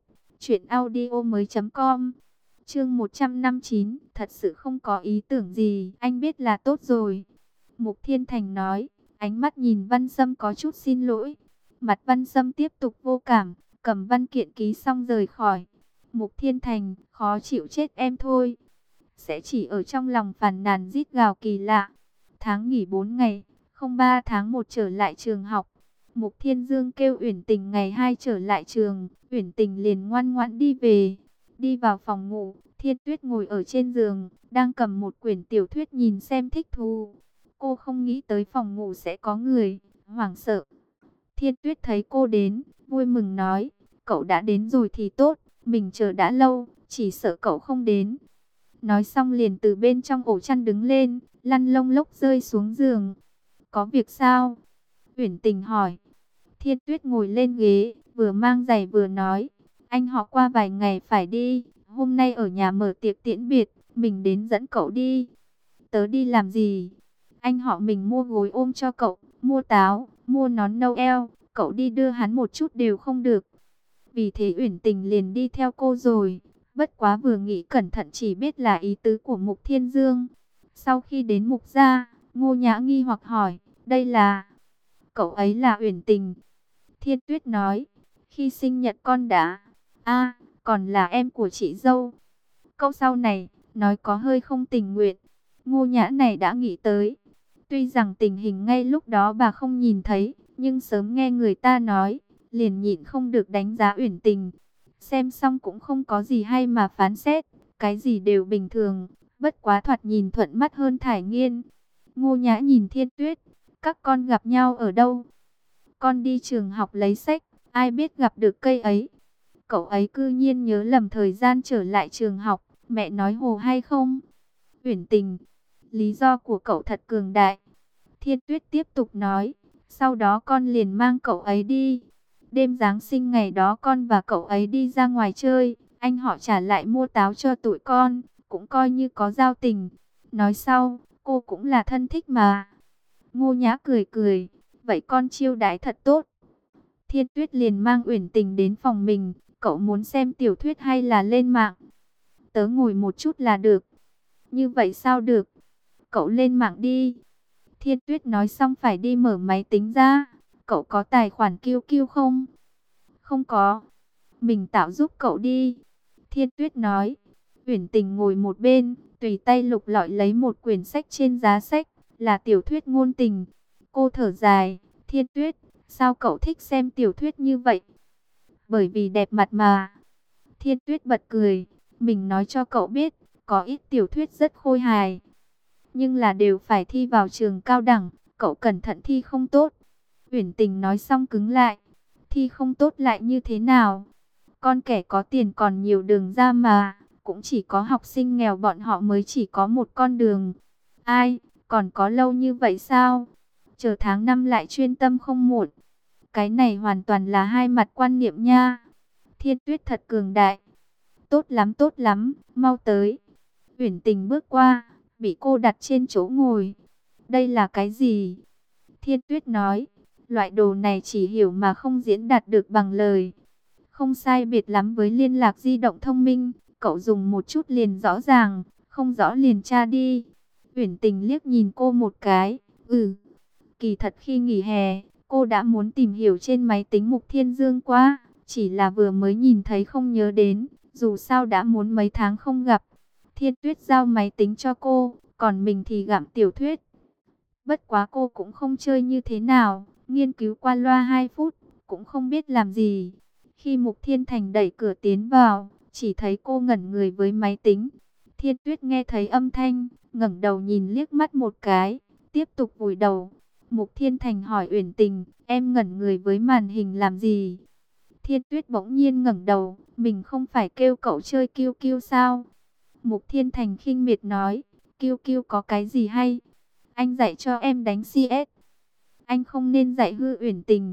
truyệnaudiomoi.com. Chương 159, thật sự không có ý tưởng gì, anh biết là tốt rồi. Mục Thiên Thành nói, ánh mắt nhìn Văn Sâm có chút xin lỗi. Mặt Văn Sâm tiếp tục vô cảm, cầm văn kiện ký xong rời khỏi. Mục Thiên Thành, khó chịu chết em thôi. Sẽ chỉ ở trong lòng phàn nàn rít gào kỳ lạ. Tháng nghỉ 4 ngày, không 3 tháng 1 trở lại trường học. Mục Thiên Dương kêu Uyển Tình ngày 2 trở lại trường, Uyển Tình liền ngoan ngoãn đi về. Đi vào phòng ngủ, Thiên Tuyết ngồi ở trên giường, đang cầm một quyển tiểu thuyết nhìn xem thích thú. Cô không nghĩ tới phòng ngủ sẽ có người, hoảng sợ. Thiên Tuyết thấy cô đến, vui mừng nói, cậu đã đến rồi thì tốt, mình chờ đã lâu, chỉ sợ cậu không đến. Nói xong liền từ bên trong ổ chăn đứng lên, lăn lông lốc rơi xuống giường. Có việc sao? Uyển Tình hỏi. Thiên Tuyết ngồi lên ghế, vừa mang giày vừa nói, anh họ qua vài ngày phải đi, hôm nay ở nhà mở tiệc tiễn biệt, mình đến dẫn cậu đi. Tớ đi làm gì? Anh họ mình mua gối ôm cho cậu, mua táo, mua nón Noel, cậu đi đưa hắn một chút đều không được. Vì thế Uyển Tình liền đi theo cô rồi, bất quá vừa nghĩ cẩn thận chỉ biết là ý tứ của Mục Thiên Dương. Sau khi đến Mục gia, Ngô Nhã nghi hoặc hỏi, đây là... Cậu ấy là Uyển Tình. Thiên Tuyết nói, khi sinh nhật con đã... còn là em của chị dâu. Câu sau này, nói có hơi không tình nguyện. Ngô Nhã này đã nghĩ tới. Tuy rằng tình hình ngay lúc đó bà không nhìn thấy, nhưng sớm nghe người ta nói, liền nhịn không được đánh giá Uyển Tình. Xem xong cũng không có gì hay mà phán xét, cái gì đều bình thường. bất quá thoạt nhìn thuận mắt hơn Thải Nghiên. Ngô Nhã nhìn Thiên Tuyết, các con gặp nhau ở đâu? Con đi trường học lấy sách, ai biết gặp được cây ấy. Cậu ấy cư nhiên nhớ lầm thời gian trở lại trường học, mẹ nói hồ hay không? Uyển Tình, lý do của cậu thật cường đại. Thiên Tuyết tiếp tục nói, sau đó con liền mang cậu ấy đi. Đêm Giáng sinh ngày đó con và cậu ấy đi ra ngoài chơi, anh họ trả lại mua táo cho tụi con, cũng coi như có giao tình. Nói sau, cô cũng là thân thích mà. Ngô Nhã cười cười, vậy con chiêu đãi thật tốt. Thiên Tuyết liền mang Uyển Tình đến phòng mình, cậu muốn xem tiểu thuyết hay là lên mạng? Tớ ngồi một chút là được. Như vậy sao được? Cậu lên mạng đi. Thiên Tuyết nói xong phải đi mở máy tính ra. Cậu có tài khoản QQ không? Không có. Mình tạo giúp cậu đi. Thiên Tuyết nói. Uyển Tình ngồi một bên, tùy tay lục lọi lấy một quyển sách trên giá sách, là tiểu thuyết ngôn tình. Cô thở dài, Thiên Tuyết, sao cậu thích xem tiểu thuyết như vậy? Bởi vì đẹp mặt mà. Thiên Tuyết bật cười, mình nói cho cậu biết, có ít tiểu thuyết rất khôi hài, nhưng là đều phải thi vào trường cao đẳng, cậu cẩn thận thi không tốt. Uyển Tình nói xong cứng lại, thi không tốt lại như thế nào? Con kẻ có tiền còn nhiều đường ra mà, cũng chỉ có học sinh nghèo bọn họ mới chỉ có một con đường. Ai, còn có lâu như vậy sao? Chờ tháng 5 lại chuyên tâm không muộn. Cái này hoàn toàn là hai mặt quan niệm nha. Thiên Tuyết thật cường đại. Tốt lắm, mau tới. Uyển Tình bước qua, bị cô đặt trên chỗ ngồi. Đây là cái gì? Thiên Tuyết nói, loại đồ này chỉ hiểu mà không diễn đạt được bằng lời. Không sai biệt lắm với liên lạc di động thông minh, cậu dùng một chút liền rõ ràng, không rõ liền tra đi. Uyển Tình liếc nhìn cô một cái, kỳ thật khi nghỉ hè, cô đã muốn tìm hiểu trên máy tính Mục Thiên Dương quá, chỉ là vừa mới nhìn thấy không nhớ đến, dù sao đã muốn mấy tháng không gặp. Thiên Tuyết giao máy tính cho cô, còn mình thì gặm tiểu thuyết. Bất quá cô cũng không chơi như thế nào, nghiên cứu qua loa 2 phút, cũng không biết làm gì. Khi Mục Thiên Thành đẩy cửa tiến vào, chỉ thấy cô ngẩn người với máy tính. Thiên Tuyết nghe thấy âm thanh, ngẩng đầu nhìn liếc mắt một cái, tiếp tục vùi đầu. Mục Thiên Thành hỏi Uyển Tình, em ngẩn người với màn hình làm gì? Thiên Tuyết bỗng nhiên ngẩng đầu, mình không phải kêu cậu chơi QQ sao? Mục Thiên Thành khinh miệt nói, QQ có cái gì hay? Anh dạy cho em đánh CS. Anh không nên dạy hư Uyển Tình.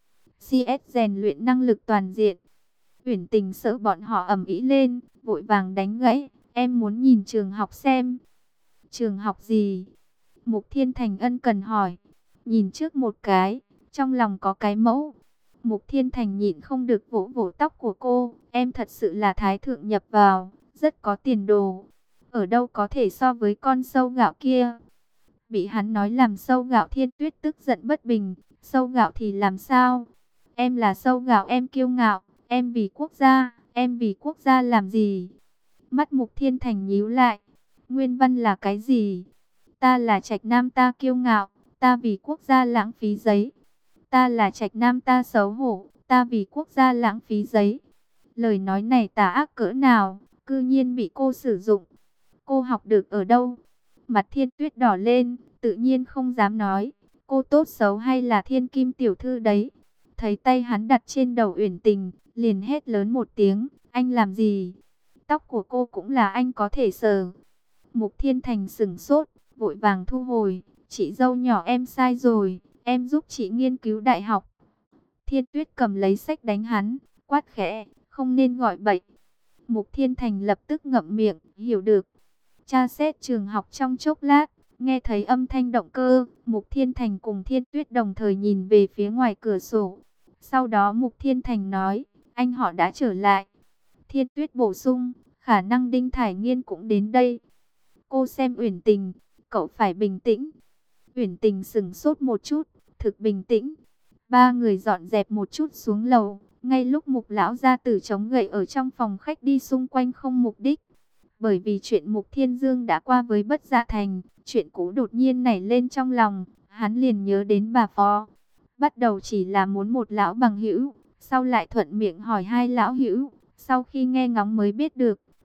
CS rèn luyện năng lực toàn diện. Uyển Tình sợ bọn họ ầm ĩ lên, vội vàng đánh gãy. Em muốn nhìn trường học xem. Trường học gì? Mục Thiên Thành ân cần hỏi. Nhìn trước một cái, trong lòng có cái mẫu. Mục Thiên Thành nhịn không được vỗ vỗ tóc của cô. Em thật sự là thái thượng nhập vào, rất có tiền đồ. Ở đâu có thể so với con sâu gạo kia. Bị hắn nói làm sâu gạo. Thiên Tuyết tức giận bất bình. Sâu gạo thì làm sao? Em là sâu gạo, em kiêu ngạo. Em vì quốc gia, em vì quốc gia làm gì? Mắt Mục Thiên Thành nhíu lại. Nguyên văn là cái gì? Ta là Trạch Nam ta kiêu ngạo, ta vì quốc gia lãng phí giấy. Ta là Trạch Nam ta xấu hổ, ta vì quốc gia lãng phí giấy. Lời nói này tà ác cỡ nào, cư nhiên bị cô sử dụng. Cô học được ở đâu? Mặt Thiên Tuyết đỏ lên, tự nhiên không dám nói. Cô tốt xấu hay là thiên kim tiểu thư đấy? Thấy tay hắn đặt trên đầu Uyển Tình, liền hét lớn một tiếng, anh làm gì? Tóc của cô cũng là anh có thể sờ. Mục Thiên Thành sững sốt, vội vàng thu hồi. Chị dâu nhỏ em sai rồi, em giúp chị nghiên cứu đại học. Thiên Tuyết cầm lấy sách đánh hắn, quát khẽ, không nên gọi bậy. Mục Thiên Thành lập tức ngậm miệng, hiểu được. Tra xét trường học trong chốc lát, nghe thấy âm thanh động cơ, Mục Thiên Thành cùng Thiên Tuyết đồng thời nhìn về phía ngoài cửa sổ. Sau đó Mục Thiên Thành nói, anh họ đã trở lại. Thiên Tuyết bổ sung, khả năng Đinh Thải Nghiên cũng đến đây. Cô xem Uyển Tình, cậu phải bình tĩnh. Uyển Tình sững sốt một chút, thực bình tĩnh. Ba người dọn dẹp một chút xuống lầu, ngay lúc Mục lão gia tử chống gậy ở trong phòng khách đi xung quanh không mục đích. Bởi vì chuyện Mục Thiên Dương đã qua với Bất Dạ Thành, chuyện cũ đột nhiên nảy lên trong lòng, hắn liền nhớ đến bà Phó. Bắt đầu chỉ là muốn một lão bằng hữu, sau lại thuận miệng hỏi hai lão hữu, sau khi nghe ngóng mới biết được,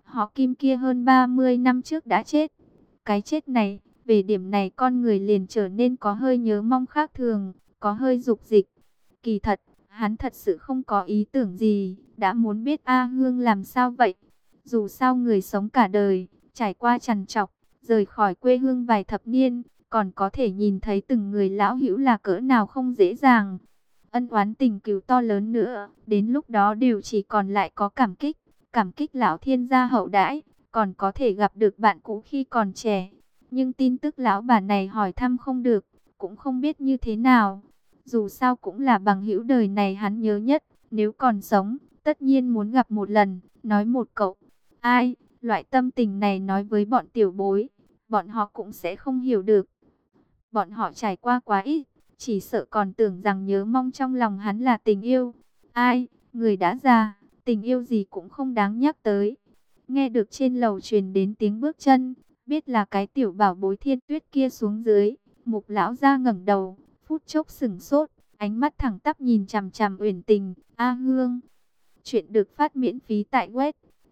Họ Kim kia hơn 30 năm trước đã chết. Cái chết này, về điểm này con người liền trở nên có hơi nhớ mong khác thường, có hơi dục dịch. Kỳ thật, hắn thật sự không có ý tưởng gì, đã muốn biết A Hương làm sao vậy. Dù sao người sống cả đời, trải qua trằn trọc, rời khỏi quê hương vài thập niên, còn có thể nhìn thấy từng người lão hữu là cỡ nào không dễ dàng. Ân oán tình cừu to lớn nữa, đến lúc đó đều chỉ còn lại có cảm kích lão thiên gia hậu đãi, còn có thể gặp được bạn cũ khi còn trẻ. Nhưng tin tức lão bà này hỏi thăm không được, cũng không biết như thế nào. Dù sao cũng là bằng hữu đời này hắn nhớ nhất, nếu còn sống, tất nhiên muốn gặp một lần, nói một câu. Ai, loại tâm tình này nói với bọn tiểu bối, bọn họ cũng sẽ không hiểu được. Bọn họ trải qua quá ít, chỉ sợ còn tưởng rằng nhớ mong trong lòng hắn là tình yêu. Ai, người đã già, tình yêu gì cũng không đáng nhắc tới. Nghe được trên lầu truyền đến tiếng bước chân, biết là cái tiểu bảo bối Thiên Tuyết kia xuống dưới. Mục lão ra ngẩng đầu, phút chốc sửng sốt, ánh mắt thẳng tắp nhìn chằm chằm Uyển Tình. A Hương. Chuyện được phát miễn phí tại web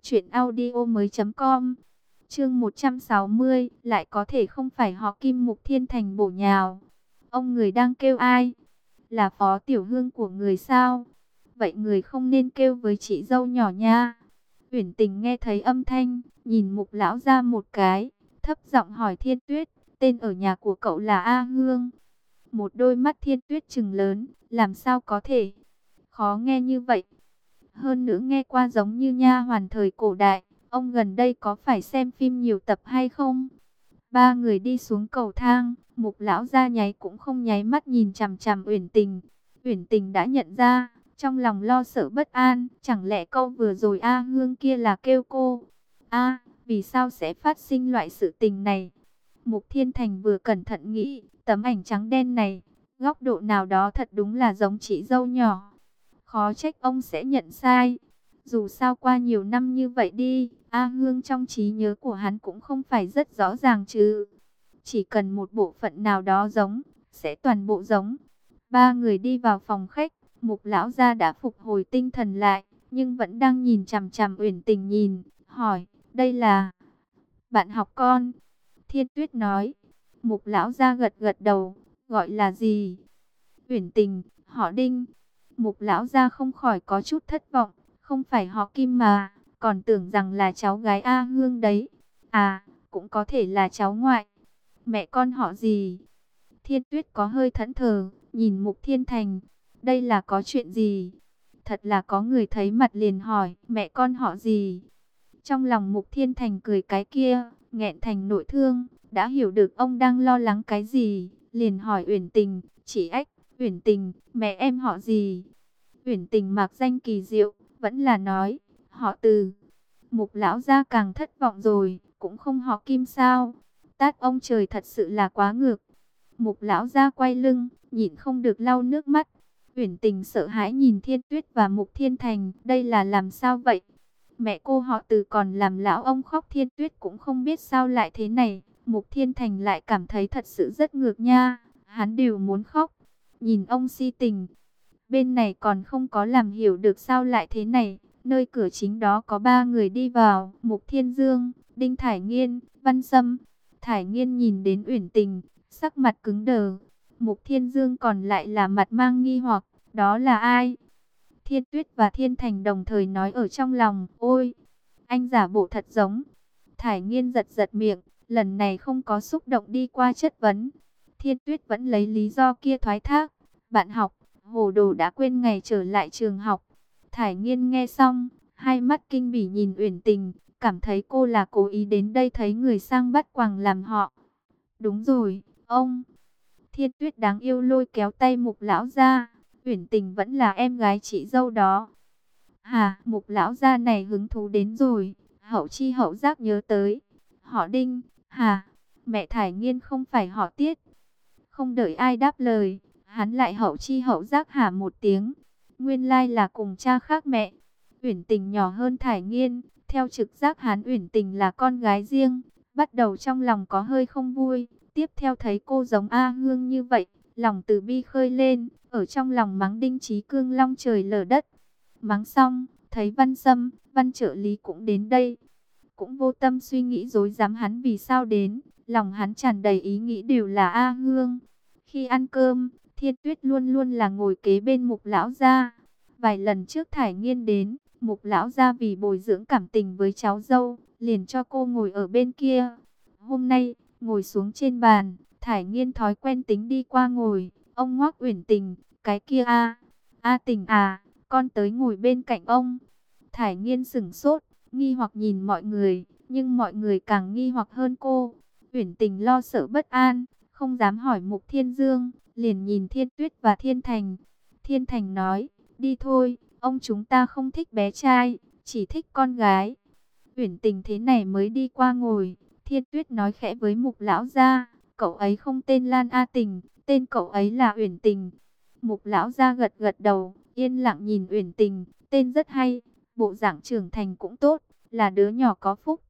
truyệnaudiomoi.com. Chương 160, lại có thể không phải họ Kim Mục Thiên Thành bổ nhào. Ông người đang kêu ai? Là Phó Tiểu Hương của người sao? Vậy người không nên kêu với chị dâu nhỏ nha. Uyển Tình nghe thấy âm thanh, nhìn Mục lão ra một cái, thấp giọng hỏi Thiên Tuyết, tên ở nhà của cậu là A Hương. Một đôi mắt Thiên Tuyết trừng lớn, làm sao có thể? Khó nghe như vậy. Hơn nữa nghe qua giống như nha hoàn thời cổ đại. Ông gần đây có phải xem phim nhiều tập hay không? Ba người đi xuống cầu thang, Mục lão ra nháy cũng không nháy mắt nhìn chằm chằm Uyển Tình. Uyển Tình đã nhận ra, trong lòng lo sợ bất an, chẳng lẽ câu vừa rồi A Hương kia là kêu cô? A, vì sao sẽ phát sinh loại sự tình này? Mục Thiên Thành vừa cẩn thận nghĩ, tấm ảnh trắng đen này, góc độ nào đó thật đúng là giống chị dâu nhỏ. Khó trách ông sẽ nhận sai. Dù sao qua nhiều năm như vậy đi, A Hương trong trí nhớ của hắn cũng không phải rất rõ ràng chứ. Chỉ cần một bộ phận nào đó giống, sẽ toàn bộ giống. Ba người đi vào phòng khách, Mục lão gia đã phục hồi tinh thần lại, nhưng vẫn đang nhìn chằm chằm Uyển Tình nhìn, hỏi, đây là bạn học con. Thiên Tuyết nói. Mục lão gia gật gật đầu, gọi là gì? Uyển Tình, họ Đinh. Mục lão gia không khỏi có chút thất vọng, không phải họ Kim mà, còn tưởng rằng là cháu gái A Hương đấy. À, cũng có thể là cháu ngoại. Mẹ con họ gì? Thiên Tuyết có hơi thẫn thờ, nhìn Mục Thiên Thành, đây là có chuyện gì? Thật là có người thấy mặt liền hỏi, mẹ con họ gì? Trong lòng Mục Thiên Thành cười cái kia, nghẹn thành nội thương, đã hiểu được ông đang lo lắng cái gì, liền hỏi Uyển Tình, chỉ ách, Uyển Tình, mẹ em họ gì? Uyển Tình mặc danh kỳ diệu, vẫn là nói, họ Từ. Mục lão gia càng thất vọng rồi, cũng không họ Kim sao? Tát ông trời thật sự là quá ngược. Mục lão gia quay lưng, nhịn không được lau nước mắt. Uyển Tình sợ hãi nhìn Thiên Tuyết và Mục Thiên Thành, đây là làm sao vậy? Mẹ cô họ Từ còn làm lão ông khóc. Thiên Tuyết cũng không biết sao lại thế này. Mục Thiên Thành lại cảm thấy thật sự rất ngược nha, hắn đều muốn khóc. Nhìn ông si tình, bên này còn không có làm hiểu được sao lại thế này. Nơi cửa chính đó có ba người đi vào, Mục Thiên Dương, Đinh Thải Nghiên, Văn Sâm. Thải Nghiên nhìn đến Uyển Tình, sắc mặt cứng đờ. Mục Thiên Dương còn lại là mặt mang nghi hoặc, đó là ai? Thiên Tuyết và Thiên Thành đồng thời nói ở trong lòng, ôi, anh giả bộ thật giống. Thải Nghiên giật giật miệng, lần này không có xúc động đi qua chất vấn. Thiên Tuyết vẫn lấy lý do kia thoái thác, bạn học, hồ đồ đã quên ngày trở lại trường học. Thải Nghiên nghe xong, hai mắt kinh bỉ nhìn Uyển Tình, cảm thấy cô là cố ý đến đây thấy người sang bắt quàng làm họ. Đúng rồi, ông. Thiên Tuyết đáng yêu lôi kéo tay Mục lão gia, Uyển Tình vẫn là em gái chị dâu đó. Hà, Mục lão gia này hứng thú đến rồi, hậu chi hậu giác nhớ tới. Họ Đinh, Hà, mẹ Thải Nghiên không phải họ Tiết. Không đợi ai đáp lời, hắn lại hậu chi hậu giác hả một tiếng. Nguyên lai là cùng cha khác mẹ. Uyển Tình nhỏ hơn Thải Nghiên, theo trực giác hắn Uyển Tình là con gái riêng, bắt đầu trong lòng có hơi không vui. Tiếp theo thấy cô giống A Hương như vậy, lòng từ bi khơi lên, ở trong lòng mắng Đinh Chí Cương long trời lở đất. Mắng xong, thấy Văn Sâm, Văn trợ lý cũng đến đây. cũng vô tâm suy nghĩ rối rắm hắn vì sao đến, lòng hắn tràn đầy ý nghĩ đều là A Hương. Khi ăn cơm, Thiên Tuyết luôn luôn là ngồi kế bên Mục lão gia. Vài lần trước Thải Nghiên đến, Mục lão gia vì bồi dưỡng cảm tình với cháu dâu, liền cho cô ngồi ở bên kia. Hôm nay, ngồi xuống trên bàn, Thải Nghiên thói quen tính đi qua ngồi. Ông Ngoác Uyển Tình, cái kia A Tình à, con tới ngồi bên cạnh ông. Thải Nghiên sững sốt, nghi hoặc nhìn mọi người, nhưng mọi người càng nghi hoặc hơn cô. Uyển Tình lo sợ bất an, không dám hỏi Mục Thiên Dương, liền nhìn Thiên Tuyết và Thiên Thành. Thiên Thành nói, đi thôi, ông chúng ta không thích bé trai, chỉ thích con gái. Uyển Tình thế này mới đi qua ngồi. Thiên Tuyết nói khẽ với Mục lão gia, cậu ấy không tên Lan A Tình, tên cậu ấy là Uyển Tình. Mục lão gia gật gật đầu, yên lặng nhìn Uyển Tình, tên rất hay, bộ dạng trưởng thành cũng tốt, là đứa nhỏ có phúc.